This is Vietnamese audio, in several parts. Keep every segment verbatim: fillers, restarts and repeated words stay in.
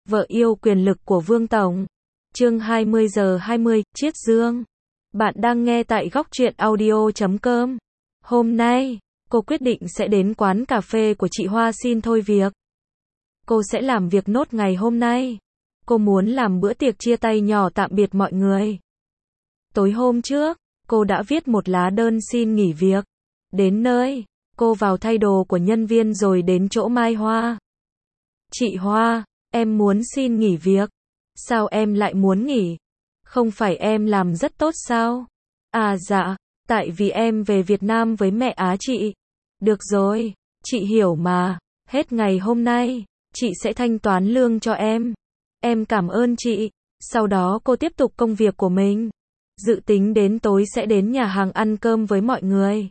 Vợ yêu quyền lực của Vương Tổng. Chương hai mươi giờ hai mươi, Chiết Dương. Bạn đang nghe tại góc truyện audio chấm com. Hôm nay, cô quyết định sẽ đến quán cà phê của chị Hoa xin thôi việc. Cô sẽ làm việc nốt ngày hôm nay. Cô muốn làm bữa tiệc chia tay nhỏ tạm biệt mọi người. Tối hôm trước, cô đã viết một lá đơn xin nghỉ việc. Đến nơi, cô vào thay đồ của nhân viên rồi đến chỗ Mai Hoa. Chị Hoa, em muốn xin nghỉ việc. Sao em lại muốn nghỉ? Không phải em làm rất tốt sao? À dạ, tại vì em về Việt Nam với mẹ Á chị. Được rồi, chị hiểu mà, hết ngày hôm nay, chị sẽ thanh toán lương cho em. Em cảm ơn chị. Sau đó cô tiếp tục công việc của mình. Dự tính đến tối sẽ đến nhà hàng ăn cơm với mọi người.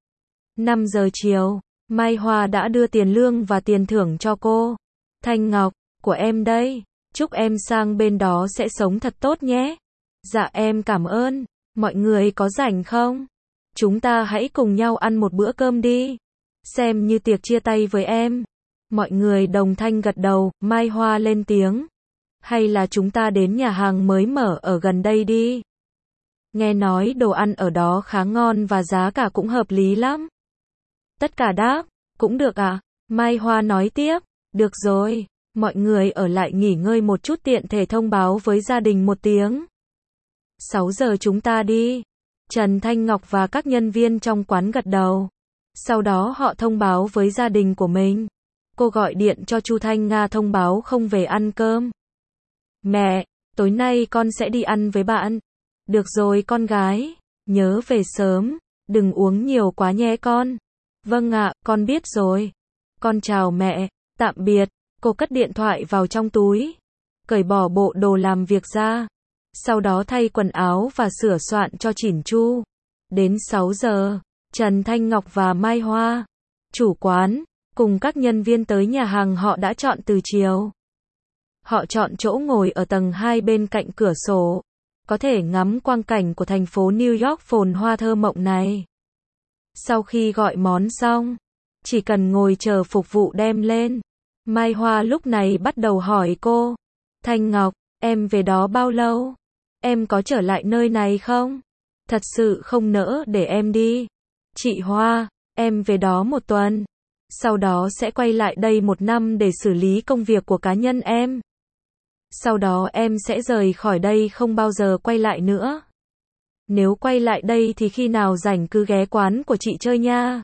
năm giờ chiều, Mai Hoa đã đưa tiền lương và tiền thưởng cho cô. Thanh Ngọc, của em đây, chúc em sang bên đó sẽ sống thật tốt nhé. Dạ em cảm ơn, mọi người có rảnh không? Chúng ta hãy cùng nhau ăn một bữa cơm đi. Xem như tiệc chia tay với em. Mọi người đồng thanh gật đầu, Mai Hoa lên tiếng. Hay là chúng ta đến nhà hàng mới mở ở gần đây đi. Nghe nói đồ ăn ở đó khá ngon và giá cả cũng hợp lý lắm. Tất cả đáp, cũng được à? Mai Hoa nói tiếp, được rồi, mọi người ở lại nghỉ ngơi một chút tiện thể thông báo với gia đình một tiếng. sáu giờ chúng ta đi. Trần Thanh Ngọc và các nhân viên trong quán gật đầu. Sau đó họ thông báo với gia đình của mình. Cô gọi điện cho Chu Thanh Nga thông báo không về ăn cơm. Mẹ, tối nay con sẽ đi ăn với bạn. Được rồi con gái, nhớ về sớm, đừng uống nhiều quá nhé con. Vâng ạ, con biết rồi. Con chào mẹ, tạm biệt. Cô cất điện thoại vào trong túi, cởi bỏ bộ đồ làm việc ra, sau đó thay quần áo và sửa soạn cho chỉn chu. Đến sáu giờ, Trần Thanh Ngọc và Mai Hoa, chủ quán, cùng các nhân viên tới nhà hàng họ đã chọn từ chiều. Họ chọn chỗ ngồi ở tầng hai bên cạnh cửa sổ, có thể ngắm quang cảnh của thành phố New York phồn hoa thơ mộng này. Sau khi gọi món xong, chỉ cần ngồi chờ phục vụ đem lên. Mai Hoa lúc này bắt đầu hỏi cô. Thanh Ngọc, em về đó bao lâu? Em có trở lại nơi này không? Thật sự không nỡ để em đi. Chị Hoa, em về đó một tuần. Sau đó sẽ quay lại đây một năm để xử lý công việc của cá nhân em. Sau đó em sẽ rời khỏi đây không bao giờ quay lại nữa. Nếu quay lại đây thì khi nào rảnh cứ ghé quán của chị chơi nha.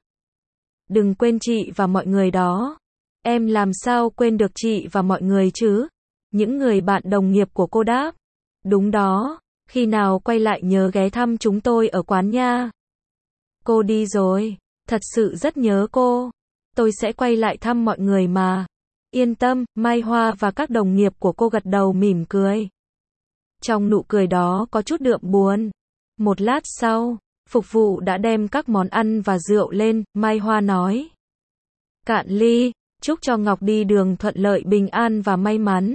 Đừng quên chị và mọi người đó. Em làm sao quên được chị và mọi người chứ? Những người bạn đồng nghiệp của cô đáp. Đúng đó, khi nào quay lại nhớ ghé thăm chúng tôi ở quán nha. Cô đi rồi, thật sự rất nhớ cô. Tôi sẽ quay lại thăm mọi người mà. Yên tâm, Mai Hoa và các đồng nghiệp của cô gật đầu mỉm cười. Trong nụ cười đó có chút đượm buồn. Một lát sau, phục vụ đã đem các món ăn và rượu lên, Mai Hoa nói. Cạn ly. Chúc cho Ngọc đi đường thuận lợi bình an và may mắn.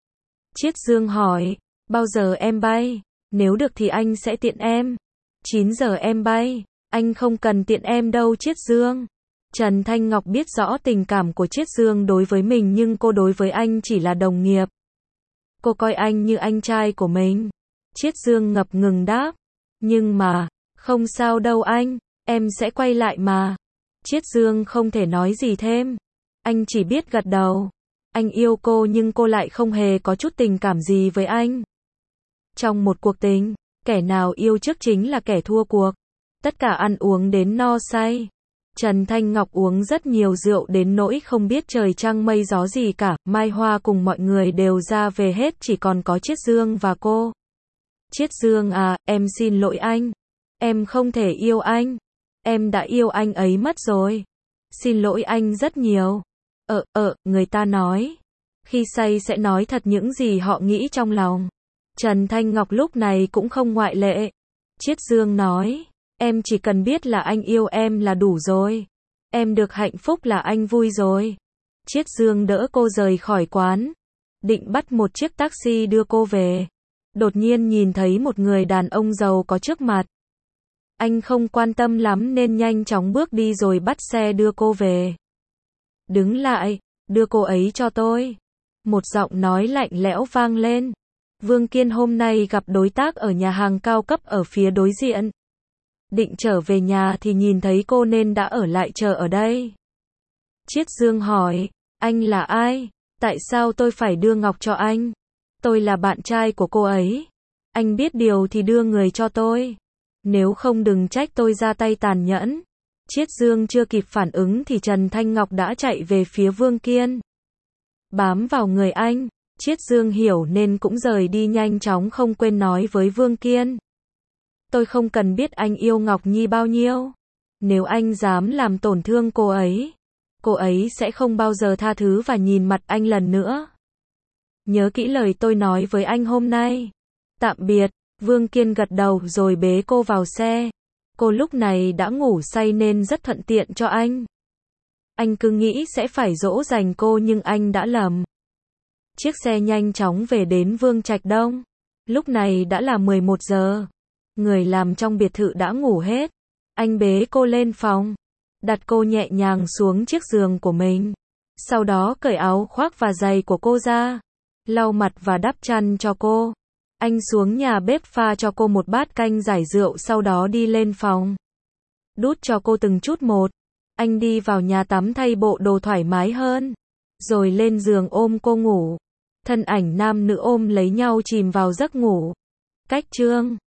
Chiết Dương hỏi, bao giờ em bay? Nếu được thì anh sẽ tiện em. chín giờ em bay, anh không cần tiện em đâu Chiết Dương. Trần Thanh Ngọc biết rõ tình cảm của Chiết Dương đối với mình nhưng cô đối với anh chỉ là đồng nghiệp. Cô coi anh như anh trai của mình. Chiết Dương ngập ngừng đáp, nhưng mà, không sao đâu anh, em sẽ quay lại mà. Chiết Dương không thể nói gì thêm. Anh chỉ biết gật đầu. Anh yêu cô nhưng cô lại không hề có chút tình cảm gì với anh. Trong một cuộc tình, kẻ nào yêu trước chính là kẻ thua cuộc. Tất cả ăn uống đến no say. Trần Thanh Ngọc uống rất nhiều rượu đến nỗi không biết trời trăng mây gió gì cả. Mai Hoa cùng mọi người đều ra về hết, chỉ còn có Chiết Dương và cô. Chiết Dương à, em xin lỗi anh. Em không thể yêu anh. Em đã yêu anh ấy mất rồi. Xin lỗi anh rất nhiều. Ờ, ờ, người ta nói. Khi say sẽ nói thật những gì họ nghĩ trong lòng. Trần Thanh Ngọc lúc này cũng không ngoại lệ. Chiết Dương nói. Em chỉ cần biết là anh yêu em là đủ rồi. Em được hạnh phúc là anh vui rồi. Chiết Dương đỡ cô rời khỏi quán. Định bắt một chiếc taxi đưa cô về. Đột nhiên nhìn thấy một người đàn ông giàu có trước mặt. Anh không quan tâm lắm nên nhanh chóng bước đi rồi bắt xe đưa cô về. Đứng lại, đưa cô ấy cho tôi. Một giọng nói lạnh lẽo vang lên. Vương Kiên hôm nay gặp đối tác ở nhà hàng cao cấp ở phía đối diện. Định trở về nhà thì nhìn thấy cô nên đã ở lại chờ ở đây. Chiết Dương hỏi, anh là ai? Tại sao tôi phải đưa ngọc cho anh? Tôi là bạn trai của cô ấy. Anh biết điều thì đưa người cho tôi. Nếu không đừng trách tôi ra tay tàn nhẫn. Chiết Dương chưa kịp phản ứng thì Trần Thanh Ngọc đã chạy về phía Vương Kiên. Bám vào người anh, Chiết Dương hiểu nên cũng rời đi nhanh chóng, không quên nói với Vương Kiên. Tôi không cần biết anh yêu Ngọc Nhi bao nhiêu. Nếu anh dám làm tổn thương cô ấy, cô ấy sẽ không bao giờ tha thứ và nhìn mặt anh lần nữa. Nhớ kỹ lời tôi nói với anh hôm nay. Tạm biệt. Vương Kiên gật đầu rồi bế cô vào xe. Cô lúc này đã ngủ say nên rất thuận tiện cho anh. Anh cứ nghĩ sẽ phải dỗ dành cô nhưng anh đã lầm. Chiếc xe nhanh chóng về đến Vương Trạch Đông. Lúc này đã là mười một giờ. Người làm trong biệt thự đã ngủ hết. Anh bế cô lên phòng. Đặt cô nhẹ nhàng xuống chiếc giường của mình. Sau đó cởi áo khoác và giày của cô ra. Lau mặt và đắp chăn cho cô. Anh xuống nhà bếp pha cho cô một bát canh giải rượu, sau đó đi lên phòng. Đút cho cô từng chút một. Anh đi vào nhà tắm thay bộ đồ thoải mái hơn. Rồi lên giường ôm cô ngủ. Thân ảnh nam nữ ôm lấy nhau chìm vào giấc ngủ. Cách chương